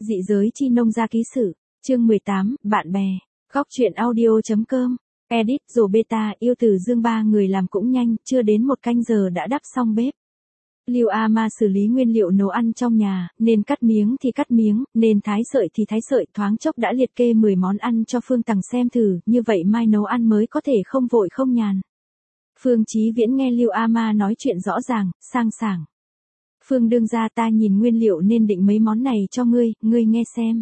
Dị giới chi nông gia ký sự, chương 18, bạn bè, góc truyện audio.com, edit rồi beta, yêu từ dương ba người làm cũng nhanh, chưa đến 1 canh giờ đã đắp xong bếp. Lưu A Ma xử lý nguyên liệu nấu ăn trong nhà, nên cắt miếng thì cắt miếng, nên thái sợi thì thái sợi, thoáng chốc đã liệt kê 10 món ăn cho Phương Tằng xem thử, như vậy mai nấu ăn mới có thể không vội không nhàn. Phương Chí Viễn nghe Lưu A Ma nói chuyện rõ ràng, sang sảng. Phương đương gia, ta nhìn nguyên liệu nên định mấy món này cho ngươi nghe xem.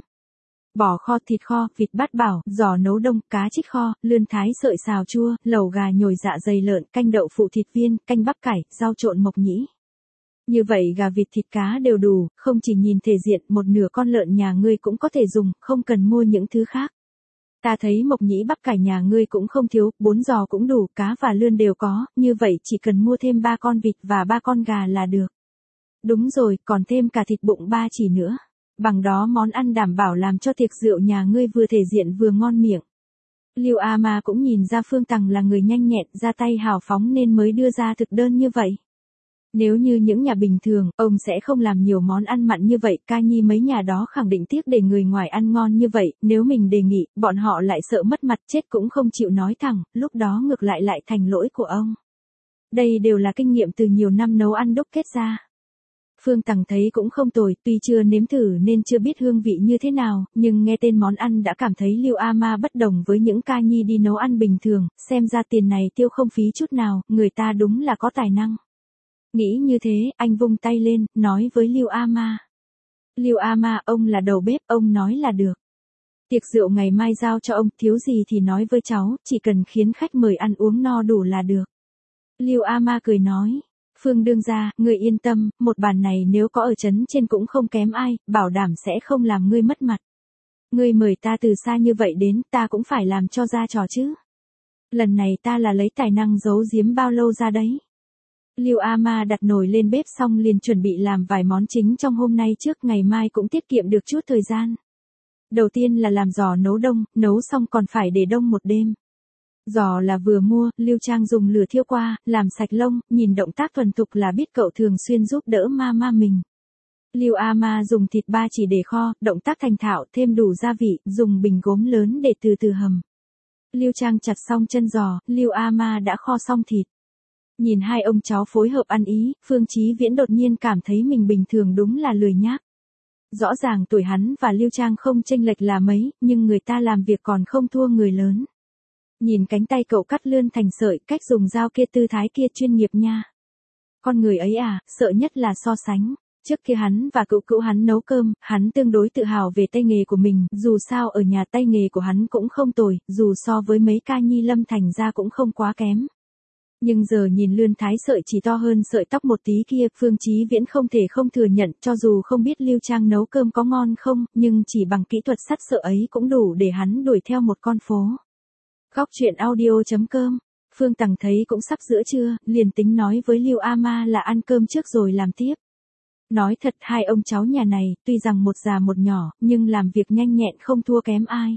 Bò kho, thịt kho, vịt bát bảo, giò nấu đông, cá trích kho, lươn thái sợi xào chua, lẩu gà nhồi dạ dày lợn, canh đậu phụ thịt viên, canh bắp cải, rau trộn mộc nhĩ. Như vậy gà vịt thịt cá đều đủ, không chỉ nhìn thể diện, một nửa con lợn nhà ngươi cũng có thể dùng, không cần mua những thứ khác. Ta thấy mộc nhĩ bắp cải nhà ngươi cũng không thiếu, 4 giò cũng đủ, cá và lươn đều có, như vậy chỉ cần mua thêm 3 con vịt và 3 con gà là được. Đúng rồi, còn thêm cả thịt bụng 3 chỉ nữa. Bằng đó món ăn đảm bảo làm cho tiệc rượu nhà ngươi vừa thể diện vừa ngon miệng. Lưu A Ma cũng nhìn ra Phương Tằng là người nhanh nhẹn, ra tay hào phóng nên mới đưa ra thực đơn như vậy. Nếu như những nhà bình thường, ông sẽ không làm nhiều món ăn mặn như vậy, ca nhi mấy nhà đó khẳng định tiếc để người ngoài ăn ngon như vậy, nếu mình đề nghị, bọn họ lại sợ mất mặt, chết cũng không chịu nói thẳng, lúc đó ngược lại thành lỗi của ông. Đây đều là kinh nghiệm từ nhiều năm nấu ăn đúc kết ra. Phương Tằng thấy cũng không tồi, tuy chưa nếm thử nên chưa biết hương vị như thế nào, nhưng nghe tên món ăn đã cảm thấy Lưu A Ma bất đồng với những ca nhi đi nấu ăn bình thường, xem ra tiền này tiêu không phí chút nào, người ta đúng là có tài năng. Nghĩ như thế, anh vung tay lên, nói với Lưu A Ma. Lưu A Ma, ông là đầu bếp, ông nói là được. Tiệc rượu ngày mai giao cho ông, thiếu gì thì nói với cháu, chỉ cần khiến khách mời ăn uống no đủ là được. Lưu A Ma cười nói. Phương đương gia, ngươi yên tâm, một bàn này nếu có ở trấn trên cũng không kém ai, bảo đảm sẽ không làm ngươi mất mặt. Ngươi mời ta từ xa như vậy đến, ta cũng phải làm cho ra trò chứ. Lần này ta là lấy tài năng giấu giếm bao lâu ra đấy. Lưu A Ma đặt nồi lên bếp xong liền chuẩn bị làm vài món chính trong hôm nay trước, ngày mai cũng tiết kiệm được chút thời gian. Đầu tiên là làm giò nấu đông, nấu xong còn phải để đông 1 đêm. Giò là vừa mua, Lưu Trang dùng lửa thiêu qua, làm sạch lông, nhìn động tác thuần thục là biết cậu thường xuyên giúp đỡ ma mình. Lưu A Ma dùng thịt 3 chỉ để kho, động tác thành thạo, thêm đủ gia vị, dùng bình gốm lớn để từ từ hầm. Lưu Trang chặt xong chân giò, Lưu A Ma đã kho xong thịt. Nhìn hai ông cháu phối hợp ăn ý, Phương Chí Viễn đột nhiên cảm thấy mình bình thường đúng là lười nhác. Rõ ràng tuổi hắn và Lưu Trang không chênh lệch là mấy, nhưng người ta làm việc còn không thua người lớn. Nhìn cánh tay cậu cắt lươn thành sợi, cách dùng dao kia, tư thái kia chuyên nghiệp nha. Con người ấy à, sợ nhất là so sánh. Trước kia hắn và cữu hắn nấu cơm, hắn tương đối tự hào về tay nghề của mình, dù sao ở nhà tay nghề của hắn cũng không tồi, dù so với mấy ca nhi Lâm Thành ra cũng không quá kém. Nhưng giờ nhìn lươn thái sợi chỉ to hơn sợi tóc một tí kia, Phương Chí Viễn không thể không thừa nhận, cho dù không biết Lưu Trang nấu cơm có ngon không, nhưng chỉ bằng kỹ thuật sắt sợi ấy cũng đủ để hắn đuổi theo một con phố. Góc truyện audio.com, Phương Tằng thấy cũng sắp giữa trưa, liền tính nói với Lưu A Ma là ăn cơm trước rồi làm tiếp. Nói thật, hai ông cháu nhà này, tuy rằng một già một nhỏ, nhưng làm việc nhanh nhẹn không thua kém ai.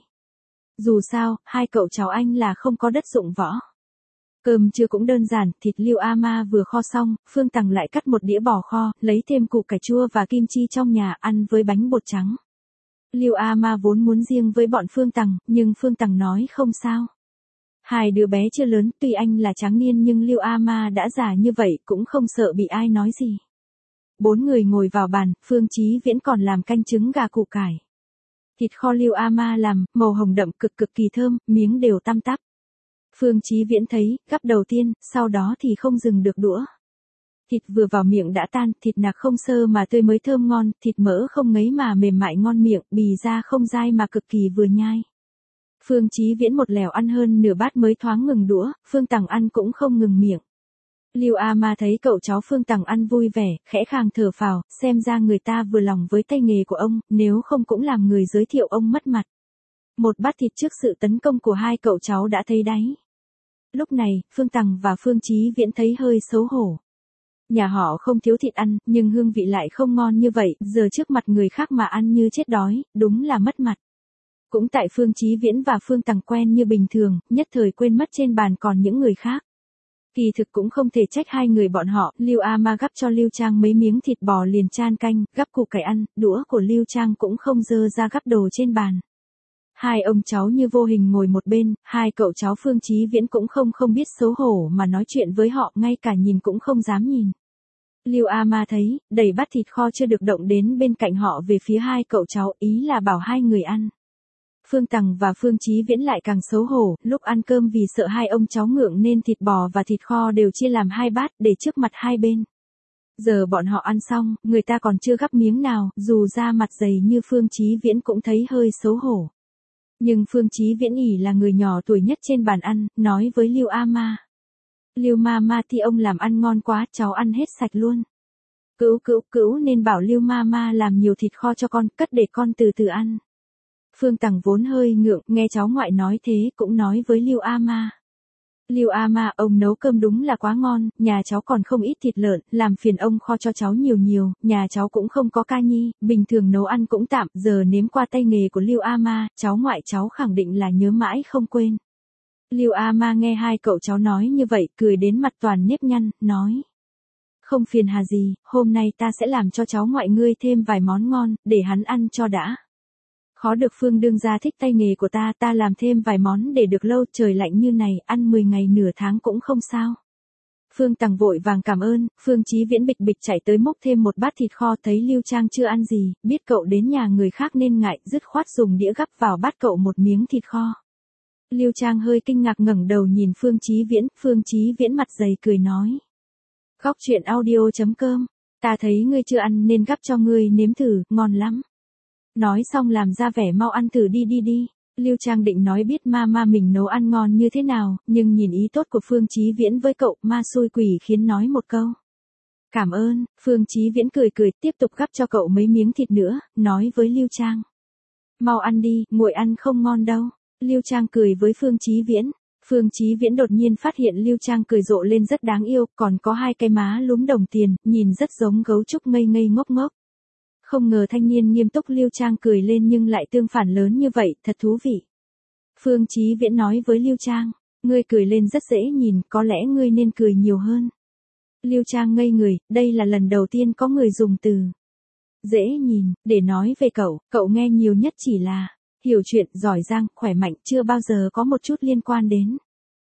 Dù sao, hai cậu cháu anh là không có đất dụng võ. Cơm trưa cũng đơn giản, thịt Lưu A Ma vừa kho xong, Phương Tằng lại cắt một đĩa bò kho, lấy thêm củ cải chua và kim chi trong nhà ăn với bánh bột trắng. Lưu A Ma vốn muốn riêng với bọn Phương Tằng, nhưng Phương Tằng nói không sao. Hai đứa bé chưa lớn, tuy anh là tráng niên nhưng Lưu A Ma đã già như vậy cũng không sợ bị ai nói gì. 4 người ngồi vào bàn, Phương Chí Viễn còn làm canh trứng gà củ cải. Thịt kho Lưu A Ma làm, màu hồng đậm cực kỳ thơm, miếng đều tăm tắp. Phương Chí Viễn thấy, gắp đầu tiên, sau đó thì không dừng được đũa. Thịt vừa vào miệng đã tan, thịt nạc không sơ mà tươi mới thơm ngon, thịt mỡ không ngấy mà mềm mại ngon miệng, bì ra không dai mà cực kỳ vừa nhai. Phương Chí Viễn một lèo ăn hơn nửa bát mới thoáng ngừng đũa, Phương Tằng ăn cũng không ngừng miệng. Lưu A Ma thấy cậu cháu Phương Tằng ăn vui vẻ, khẽ khàng thở phào, xem ra người ta vừa lòng với tay nghề của ông, nếu không cũng làm người giới thiệu ông mất mặt. Một bát thịt trước sự tấn công của hai cậu cháu đã thấy đáy. Lúc này, Phương Tằng và Phương Chí Viễn thấy hơi xấu hổ. Nhà họ không thiếu thịt ăn, nhưng hương vị lại không ngon như vậy, giờ trước mặt người khác mà ăn như chết đói, đúng là mất mặt. Cũng tại Phương Chí Viễn và Phương Tằng quen như bình thường, nhất thời quên mất trên bàn còn những người khác. Kỳ thực cũng không thể trách hai người bọn họ, Lưu A Ma gắp cho Lưu Trang mấy miếng thịt bò liền chan canh, gắp củ cải ăn, đũa của Lưu Trang cũng không dơ ra gắp đồ trên bàn. Hai ông cháu như vô hình ngồi một bên, hai cậu cháu Phương Chí Viễn cũng không biết xấu hổ mà nói chuyện với họ, ngay cả nhìn cũng không dám nhìn. Lưu A Ma thấy, đẩy bát thịt kho chưa được động đến bên cạnh họ về phía hai cậu cháu, ý là bảo hai người ăn. Phương Tằng và Phương Chí Viễn lại càng xấu hổ, lúc ăn cơm vì sợ hai ông cháu ngượng nên thịt bò và thịt kho đều chia làm hai bát để trước mặt hai bên. Giờ bọn họ ăn xong, người ta còn chưa gắp miếng nào, dù da mặt dày như Phương Chí Viễn cũng thấy hơi xấu hổ. Nhưng Phương Chí Viễn ỷ là người nhỏ tuổi nhất trên bàn ăn, nói với Lưu A Ma. Lưu Mama thì ông làm ăn ngon quá, cháu ăn hết sạch luôn. Cữu nên bảo Lưu Mama làm nhiều thịt kho cho con, cất để con từ từ ăn. Phương Tằng vốn hơi ngượng, nghe cháu ngoại nói thế, cũng nói với Lưu A Ma. Lưu A Ma, ông nấu cơm đúng là quá ngon, nhà cháu còn không ít thịt lợn, làm phiền ông kho cho cháu nhiều, nhà cháu cũng không có ca nhi, bình thường nấu ăn cũng tạm, giờ nếm qua tay nghề của Lưu A Ma, cháu ngoại cháu khẳng định là nhớ mãi không quên. Lưu A Ma nghe hai cậu cháu nói như vậy, cười đến mặt toàn nếp nhăn, nói. Không phiền hà gì, hôm nay ta sẽ làm cho cháu ngoại ngươi thêm vài món ngon, để hắn ăn cho đã. Khó được Phương đương gia thích tay nghề của ta làm thêm vài món để được lâu, trời lạnh như này, ăn 10 ngày nửa tháng cũng không sao. Phương Tằng vội vàng cảm ơn, Phương Chí Viễn bịch chạy tới múc thêm một bát thịt kho, thấy Lưu Trang chưa ăn gì, biết cậu đến nhà người khác nên ngại, dứt khoát dùng đĩa gắp vào bát cậu một miếng thịt kho. Lưu Trang hơi kinh ngạc ngẩng đầu nhìn Phương Chí Viễn mặt dày cười nói. Góc truyện audio.com, ta thấy ngươi chưa ăn nên gắp cho ngươi nếm thử, ngon lắm. Nói xong làm ra vẻ mau ăn thử đi. Lưu Trang định nói biết mama mình nấu ăn ngon như thế nào, nhưng nhìn ý tốt của Phương Chí Viễn với cậu, ma xui quỷ khiến nói một câu. Cảm ơn, Phương Chí Viễn cười tiếp tục gắp cho cậu mấy miếng thịt nữa, nói với Lưu Trang. Mau ăn đi, nguội ăn không ngon đâu. Lưu Trang cười với Phương Chí Viễn. Phương Chí Viễn đột nhiên phát hiện Lưu Trang cười rộ lên rất đáng yêu, còn có hai cái má lúm đồng tiền, nhìn rất giống gấu trúc ngây ngốc. Không ngờ thanh niên nghiêm túc Lưu Trang cười lên nhưng lại tương phản lớn như vậy, thật thú vị. Phương Chí Viễn nói với Lưu Trang, ngươi cười lên rất dễ nhìn, có lẽ ngươi nên cười nhiều hơn. Lưu Trang ngây người, đây là lần đầu tiên có người dùng từ dễ nhìn, để nói về cậu nghe nhiều nhất chỉ là hiểu chuyện, giỏi giang, khỏe mạnh, chưa bao giờ có một chút liên quan đến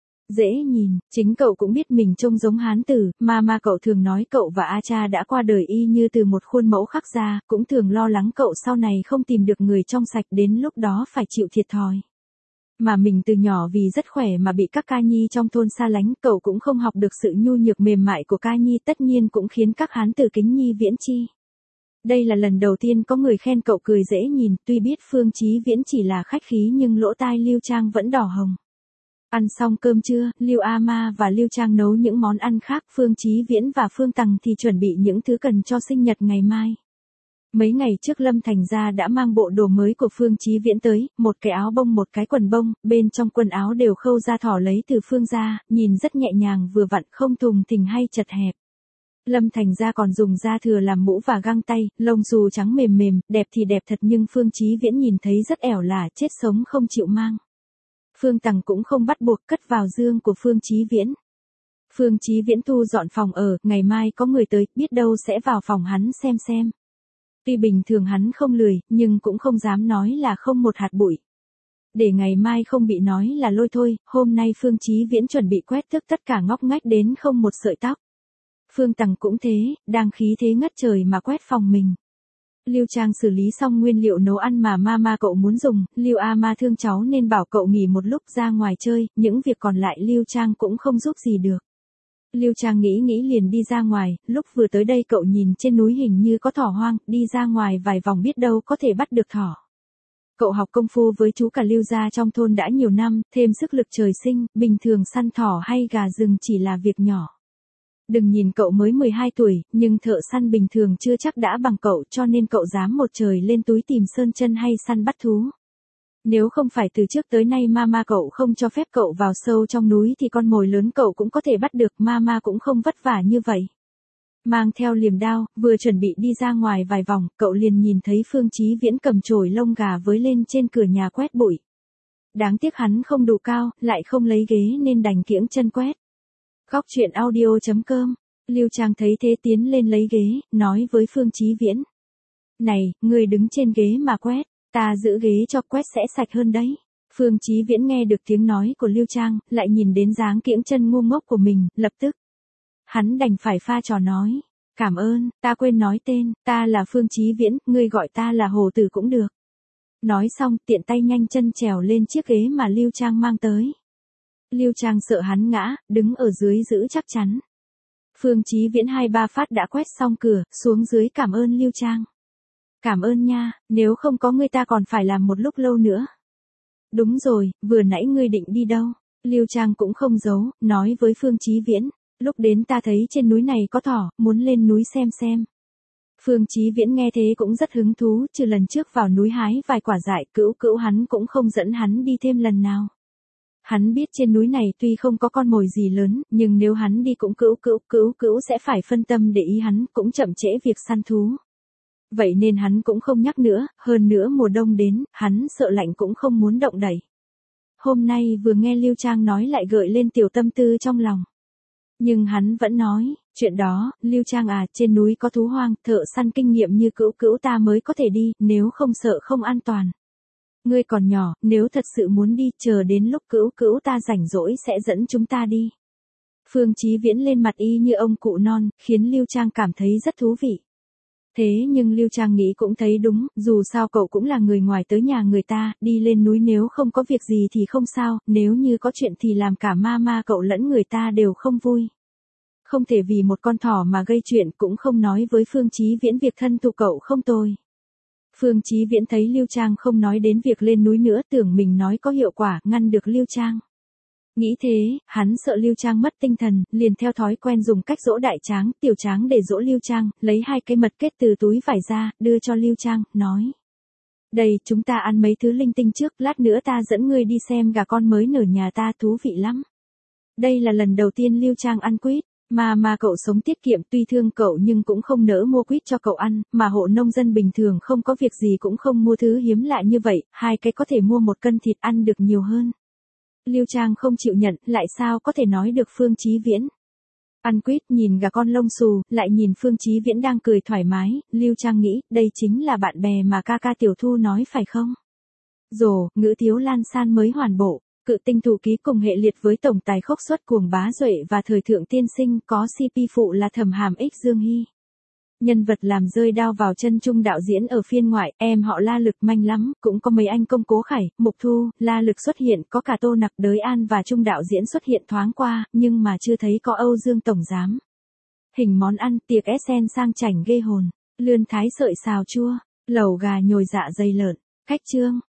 dễ nhìn. Chính cậu cũng biết mình trông giống hán tử, mà cậu thường nói cậu và A Cha đã qua đời y như từ một khuôn mẫu khắc ra, cũng thường lo lắng cậu sau này không tìm được người trong sạch, đến lúc đó phải chịu thiệt thòi. Mà mình từ nhỏ vì rất khỏe mà bị các ca nhi trong thôn xa lánh, cậu cũng không học được sự nhu nhược mềm mại của ca nhi, tất nhiên cũng khiến các hán tử kính nhi viễn chi. Đây là lần đầu tiên có người khen cậu cười dễ nhìn, tuy biết Phương Chí Viễn chỉ là khách khí nhưng lỗ tai Lưu Trang vẫn đỏ hồng. Ăn xong cơm trưa, Lưu A Ma và Lưu Trang nấu những món ăn khác, Phương Chí Viễn và Phương Tằng thì chuẩn bị những thứ cần cho sinh nhật ngày mai. Mấy ngày trước Lâm Thành Gia đã mang bộ đồ mới của Phương Chí Viễn tới, một cái áo bông một cái quần bông, bên trong quần áo đều khâu da thỏ lấy từ Phương gia, nhìn rất nhẹ nhàng vừa vặn, không thùng thình hay chật hẹp. Lâm Thành Gia còn dùng da thừa làm mũ và găng tay, lông xù trắng mềm, đẹp thì đẹp thật nhưng Phương Chí Viễn nhìn thấy rất ẻo lả, chết sống không chịu mang. Phương Tằng cũng không bắt buộc, cất vào giường của Phương Chí Viễn. Phương Chí Viễn thu dọn phòng ở, ngày mai có người tới, biết đâu sẽ vào phòng hắn xem. Tuy bình thường hắn không lười, nhưng cũng không dám nói là không một hạt bụi. Để ngày mai không bị nói là lôi thôi, hôm nay Phương Chí Viễn chuẩn bị quét tước tất cả ngóc ngách đến không một sợi tóc. Phương Tằng cũng thế, đang khí thế ngất trời mà quét phòng mình. Lưu Trang xử lý xong nguyên liệu nấu ăn mà mama cậu muốn dùng, Lưu A Ma thương cháu nên bảo cậu nghỉ một lúc ra ngoài chơi, những việc còn lại Lưu Trang cũng không giúp gì được. Lưu Trang nghĩ liền đi ra ngoài, lúc vừa tới đây cậu nhìn trên núi hình như có thỏ hoang, đi ra ngoài vài vòng biết đâu có thể bắt được thỏ. Cậu học công phu với chú cả Lưu gia trong thôn đã nhiều năm, thêm sức lực trời sinh, bình thường săn thỏ hay gà rừng chỉ là việc nhỏ. Đừng nhìn cậu mới 12 tuổi, nhưng thợ săn bình thường chưa chắc đã bằng cậu, cho nên cậu dám một trời lên túi tìm sơn chân hay săn bắt thú. Nếu không phải từ trước tới nay mama cậu không cho phép cậu vào sâu trong núi thì con mồi lớn cậu cũng có thể bắt được, mama cũng không vất vả như vậy. Mang theo liềm đao, vừa chuẩn bị đi ra ngoài vài vòng, cậu liền nhìn thấy Phương Chí Viễn cầm chổi lông gà với lên trên cửa nhà quét bụi. Đáng tiếc hắn không đủ cao, lại không lấy ghế nên đành kiễng chân quét. Góc truyện audio.com. Lưu Trang thấy thế tiến lên lấy ghế, nói với Phương Chí Viễn. Này, ngươi đứng trên ghế mà quét, ta giữ ghế cho quét sẽ sạch hơn đấy. Phương Chí Viễn nghe được tiếng nói của Lưu Trang, lại nhìn đến dáng kiễng chân ngu ngốc của mình, lập tức. Hắn đành phải pha trò nói. Cảm ơn, ta quên nói tên, ta là Phương Chí Viễn, ngươi gọi ta là Hồ Tử cũng được. Nói xong tiện tay nhanh chân trèo lên chiếc ghế mà Lưu Trang mang tới. Lưu Trang sợ hắn ngã, đứng ở dưới giữ chắc chắn. Phương Chí Viễn 2-3 phát đã quét xong cửa, xuống dưới cảm ơn Lưu Trang. Cảm ơn nha, nếu không có ngươi ta còn phải làm một lúc lâu nữa. Đúng rồi, vừa nãy ngươi định đi đâu? Lưu Trang cũng không giấu, nói với Phương Chí Viễn. Lúc đến ta thấy trên núi này có thỏ, muốn lên núi xem. Phương Chí Viễn nghe thế cũng rất hứng thú, trừ lần trước vào núi hái vài quả dại, cữu hắn cũng không dẫn hắn đi thêm lần nào. Hắn biết trên núi này tuy không có con mồi gì lớn, nhưng nếu hắn đi cũng cữu sẽ phải phân tâm để ý hắn, cũng chậm trễ việc săn thú. Vậy nên hắn cũng không nhắc nữa, hơn nữa mùa đông đến, hắn sợ lạnh cũng không muốn động đậy. Hôm nay vừa nghe Lưu Trang nói lại gợi lên tiểu tâm tư trong lòng. Nhưng hắn vẫn nói, chuyện đó, Lưu Trang à, trên núi có thú hoang, thợ săn kinh nghiệm như cữu ta mới có thể đi, nếu không sợ không an toàn. Ngươi còn nhỏ, nếu thật sự muốn đi, chờ đến lúc cữu ta rảnh rỗi sẽ dẫn chúng ta đi. Phương Chí Viễn lên mặt y như ông cụ non, khiến Lưu Trang cảm thấy rất thú vị. Thế nhưng Lưu Trang nghĩ cũng thấy đúng, dù sao cậu cũng là người ngoài tới nhà người ta, đi lên núi nếu không có việc gì thì không sao, nếu như có chuyện thì làm cả ma cậu lẫn người ta đều không vui. Không thể vì một con thỏ mà gây chuyện, cũng không nói với Phương Chí Viễn việc thân thù cậu không tồi. Phương Chí Viễn thấy Lưu Trang không nói đến việc lên núi nữa, tưởng mình nói có hiệu quả, ngăn được Lưu Trang. Nghĩ thế, hắn sợ Lưu Trang mất tinh thần, liền theo thói quen dùng cách dỗ đại tráng, tiểu tráng để dỗ Lưu Trang, lấy 2 cái mật kết từ túi vải ra, đưa cho Lưu Trang, nói. Đây, chúng ta ăn mấy thứ linh tinh trước, lát nữa ta dẫn ngươi đi xem gà con mới nở nhà ta, thú vị lắm. Đây là lần đầu tiên Lưu Trang ăn quýt. Mà cậu sống tiết kiệm, tuy thương cậu nhưng cũng không nỡ mua quýt cho cậu ăn, mà hộ nông dân bình thường không có việc gì cũng không mua thứ hiếm lạ như vậy, 2 cái có thể mua 1 cân thịt ăn được nhiều hơn. Lưu Trang không chịu nhận, lại sao có thể nói được Phương Chí Viễn. Ăn quýt nhìn gà con lông xù, lại nhìn Phương Chí Viễn đang cười thoải mái, Lưu Trang nghĩ, đây chính là bạn bè mà ca Tiểu Thu nói phải không? Rồ, ngữ thiếu lan san mới hoàn bộ. Cự tinh thủ ký cùng hệ liệt với tổng tài khốc xuất cuồng bá duệ và thời thượng tiên sinh, có CP phụ là Thẩm Hàm Ích Dương Hy. Nhân vật làm rơi đao vào chân Trung đạo diễn ở phiên ngoại, em họ La Lực manh lắm, cũng có mấy anh công Cố Khải, Mục Thu, La Lực xuất hiện, có cả Tô Nặc, Đới An và Trung đạo diễn xuất hiện thoáng qua, nhưng mà chưa thấy có Âu Dương tổng giám. Hình món ăn, tiệc Essen sang chảnh ghê hồn, lươn thái sợi xào chua, lẩu gà nhồi dạ dày lợn, cách chương.